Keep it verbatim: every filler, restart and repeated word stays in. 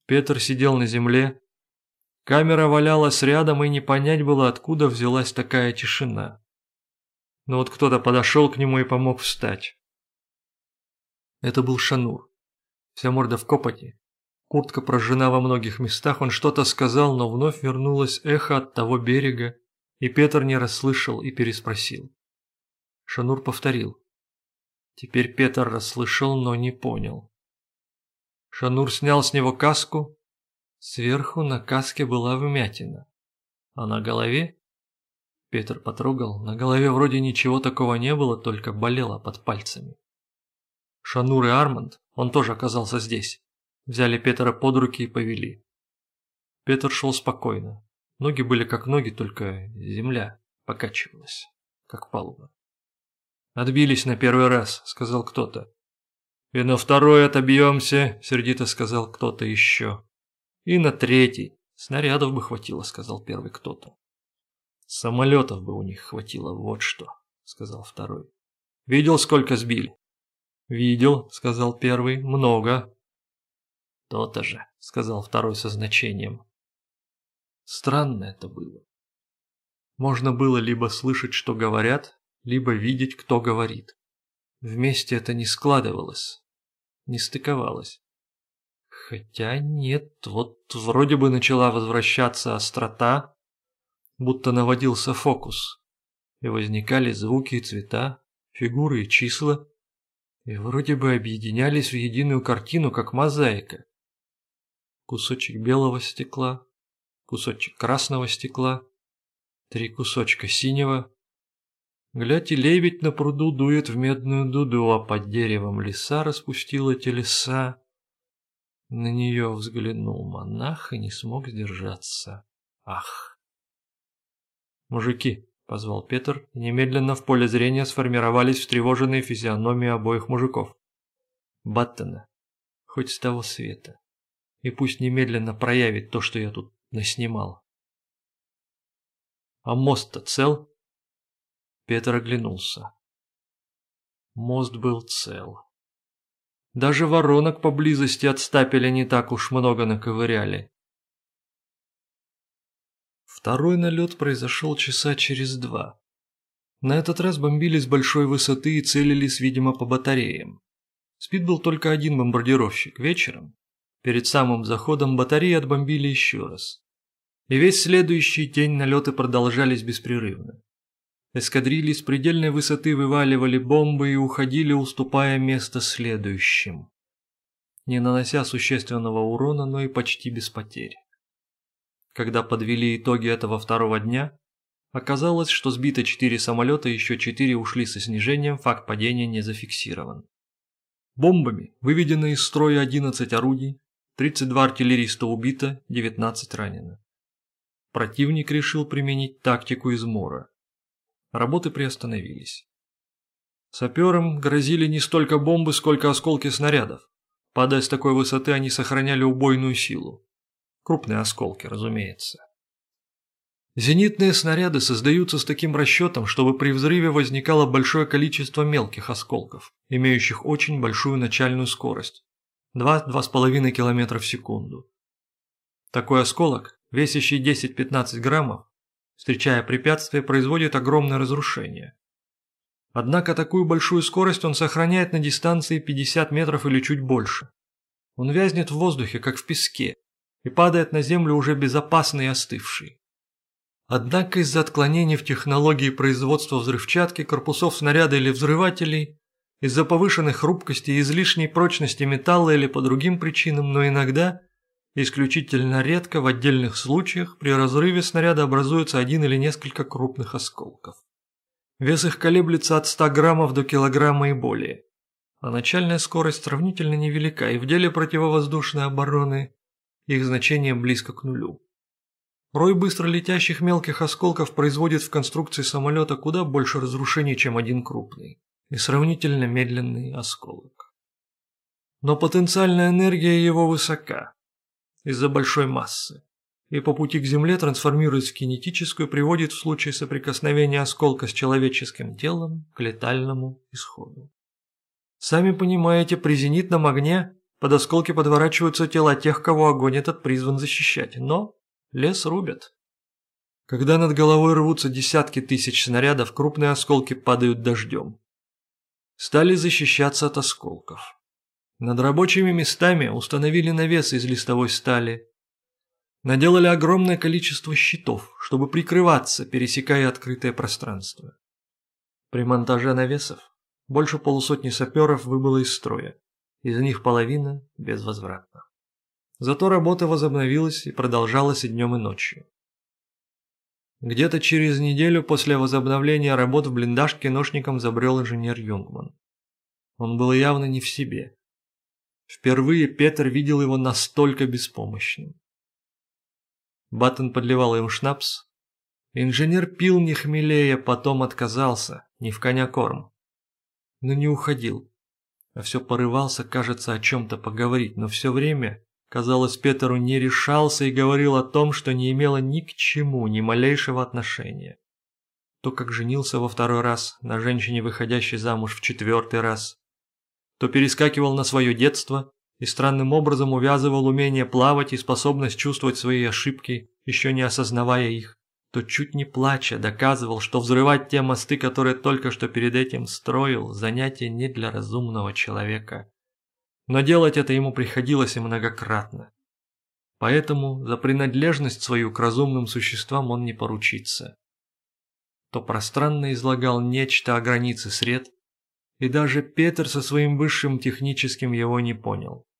Петр сидел на земле. Камера валялась рядом, и не понять было, откуда взялась такая тишина. Но вот кто-то подошел к нему и помог встать. Это был Шанур. Вся морда в копоти. Куртка прожжена во многих местах. Он что-то сказал, но вновь вернулось эхо от того берега, и Петр не расслышал и переспросил. Шанур повторил. Теперь Петр расслышал, но не понял. Шанур снял с него каску. Сверху на каске была вмятина. А на голове? Петр потрогал. На голове вроде ничего такого не было, только болело под пальцами. Шанур и Арманд, он тоже оказался здесь, взяли Петра под руки и повели. Петр шел спокойно. Ноги были как ноги, только земля покачивалась, как палуба. «Отбились на первый раз», — сказал кто-то. «И на второй отобьемся», — сердито сказал кто-то еще. «И на третий. Снарядов бы хватило», — сказал первый кто-то. «Самолетов бы у них хватило, вот что», — сказал второй. «Видел, сколько сбили?» «Видел», — сказал первый, — «много». «То-то же», — сказал второй со значением. Странно это было. Можно было либо слышать, что говорят, либо видеть, кто говорит. Вместе это не складывалось, не стыковалось. Хотя нет, вот вроде бы начала возвращаться острота, будто наводился фокус, и возникали звуки и цвета, фигуры и числа, и вроде бы объединялись в единую картину, как мозаика. Кусочек белого стекла, кусочек красного стекла, три кусочка синего. Глядь, и лебедь на пруду дует в медную дуду, а под деревом лиса распустила телеса. На нее взглянул монах и не смог сдержаться. Ах! «Мужики!» — позвал Петр, и немедленно в поле зрения сформировались встревоженные физиономии обоих мужиков. Баттена, хоть с того света, и пусть немедленно проявит то, что я тут наснимал. «А мост-то цел?» Петр оглянулся. Мост был цел. Даже воронок поблизости от стапеля не так уж много наковыряли. Второй налет произошел часа через два. На этот раз бомбили с большой высоты и целились, видимо, по батареям. Сбит был только один бомбардировщик. Вечером, перед самым заходом, батареи отбомбили еще раз. И весь следующий день налеты продолжались беспрерывно. Эскадрильи с предельной высоты вываливали бомбы и уходили, уступая место следующим, не нанося существенного урона, но и почти без потерь. Когда подвели итоги этого второго дня, оказалось, что сбито четыре самолета, еще четыре ушли со снижением, факт падения не зафиксирован. Бомбами выведено из строя одиннадцать орудий, тридцать два артиллериста убито, девятнадцать ранено. Противник решил применить тактику измора. Работы приостановились. Саперам грозили не столько бомбы, сколько осколки снарядов. Падая с такой высоты, они сохраняли убойную силу. Крупные осколки, разумеется. Зенитные снаряды создаются с таким расчетом, чтобы при взрыве возникало большое количество мелких осколков, имеющих очень большую начальную скорость – два-два с половиной километра в секунду. Такой осколок, весящий десять-пятнадцать граммов, встречая препятствие, производит огромное разрушение. Однако такую большую скорость он сохраняет на дистанции пятьдесят метров или чуть больше. Он вязнет в воздухе, как в песке, и падает на землю уже безопасный и остывший. Однако из-за отклонений в технологии производства взрывчатки, корпусов снаряда или взрывателей, из-за повышенной хрупкости и излишней прочности металла или по другим причинам, но иногда, исключительно редко, в отдельных случаях, при разрыве снаряда образуется один или несколько крупных осколков. Вес их колеблется от ста граммов до килограмма и более, а начальная скорость сравнительно невелика, и в деле противовоздушной обороны их значение близко к нулю. Рой быстро летящих мелких осколков производит в конструкции самолета куда больше разрушений, чем один крупный и сравнительно медленный осколок. Но потенциальная энергия его высока из-за большой массы, и по пути к Земле трансформируясь в кинетическую, приводит в случае соприкосновения осколка с человеческим телом к летальному исходу. Сами понимаете, при зенитном огне под осколки подворачиваются тела тех, кого огонь этот призван защищать, но лес рубят. Когда над головой рвутся десятки тысяч снарядов, крупные осколки падают дождем. Стали защищаться от осколков. Над рабочими местами установили навесы из листовой стали. Наделали огромное количество щитов, чтобы прикрываться, пересекая открытое пространство. При монтаже навесов больше полусотни саперов выбыло из строя, из них половина безвозвратно. Зато работа возобновилась и продолжалась и днем, и ночью. Где-то через неделю после возобновления работ в блиндаж киношником забрел инженер Юнгман. Он был явно не в себе. Впервые Петер видел его настолько беспомощным. Баттен подливал им шнапс. Инженер пил не хмелея, потом отказался, не в коня корм. Но не уходил, а все порывался, кажется, о чем-то поговорить, но все время, казалось, Петеру не решался и говорил о том, что не имело ни к чему, ни малейшего отношения. То, как женился во второй раз на женщине, выходящей замуж в четвертый раз, то перескакивал на свое детство и странным образом увязывал умение плавать и способность чувствовать свои ошибки, еще не осознавая их, то чуть не плача доказывал, что взрывать те мосты, которые только что перед этим строил, занятие не для разумного человека. Но делать это ему приходилось и многократно. Поэтому за принадлежность свою к разумным существам он не поручится. То пространно излагал нечто о границе сред, и даже Петер со своим высшим техническим его не понял.